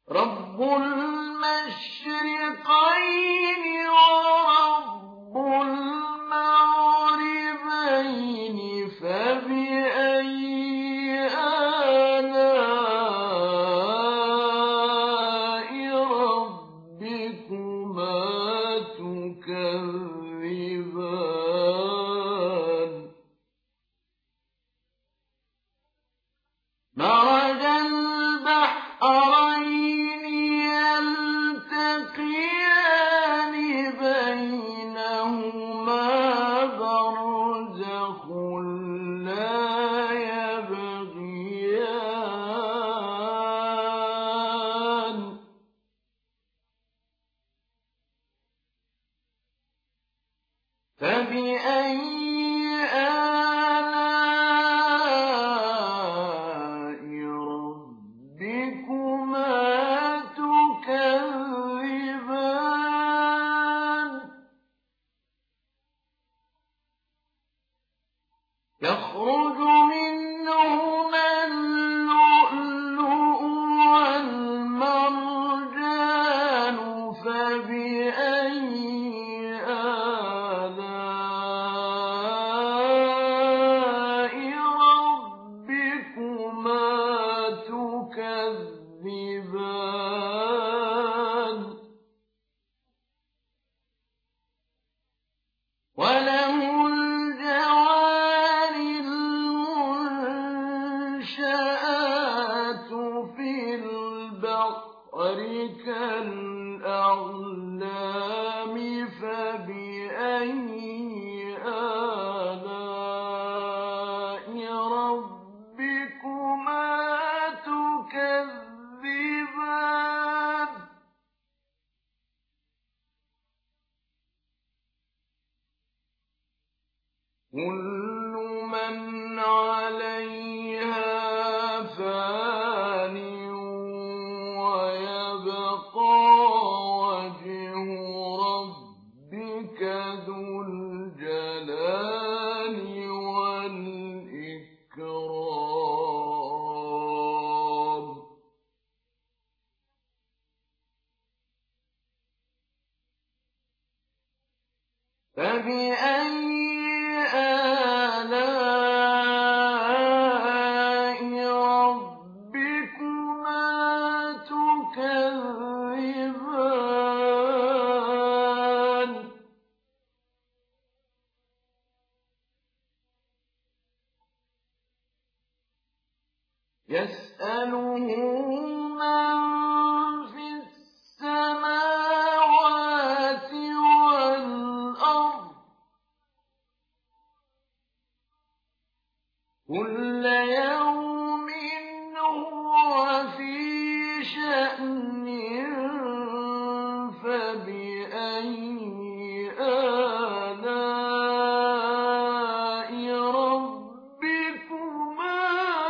رب المشرقين ورب المغربين فبأي آلاء ربكما تكذبان مرج البحرين يلتقيان بينهما برزخ لا يبغيان فبأي آلاء ربكما تكذبان يخرج منهما اللؤلؤ والمرجان فبأي آلاء ربكما تكذبان وله الجوار المنشآت في البحر كالأعلام فبأي آلاء ربكما تكذبان كل من عليها فان ويبقى وجه ربك ذو الجلال والإكرام فبأي آلاء ربكما تكذبان يسأله من في السماوات والأرض كل يوم هو في شأن فبأي آلاء ربكما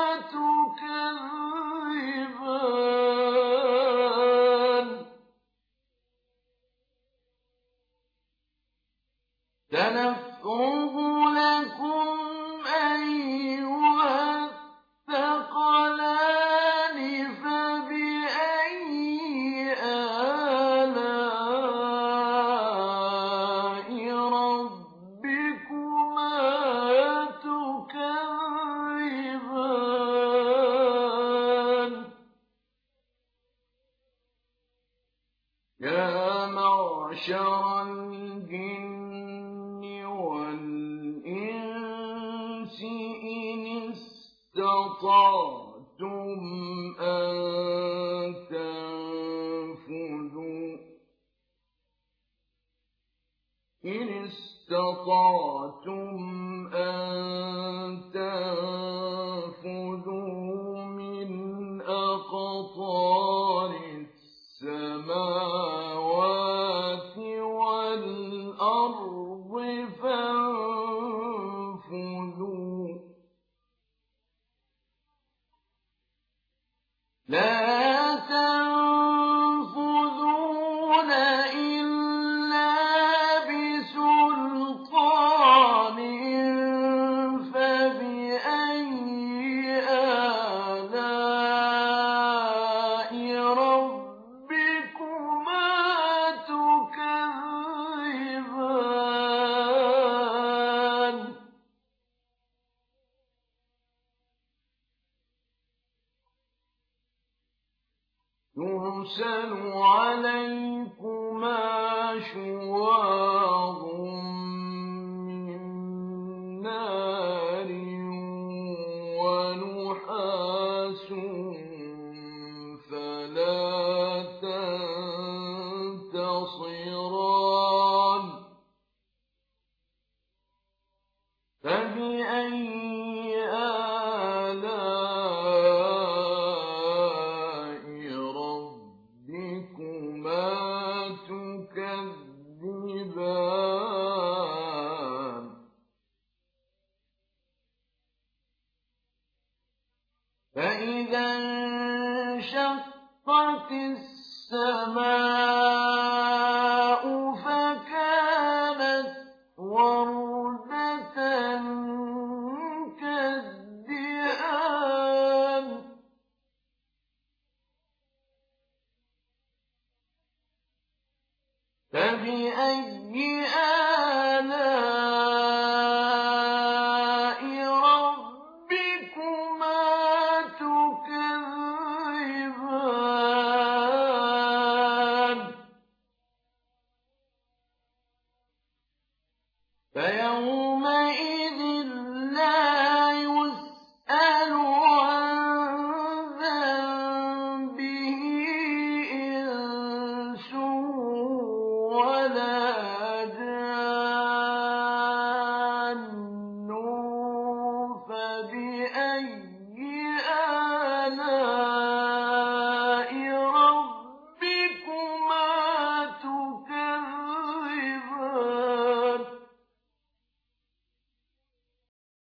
تكذبان سنفرغ لكم أيها الثقلان فبأي آلاء ربكما تكذبان يا معشر الجن والإنس إن استطعتم أن تنفذوا من أقطار السماوات والأرض فانفذوا لا تنفذون إلا بسلطان فبأي آلاء ربكما يرسل عليكما شواظ من نار ونحاس فلا تنتصران فبأي آلاء ربكما تكذبان فإذا انشقت السماء فكانت وردة كالدهان فبأي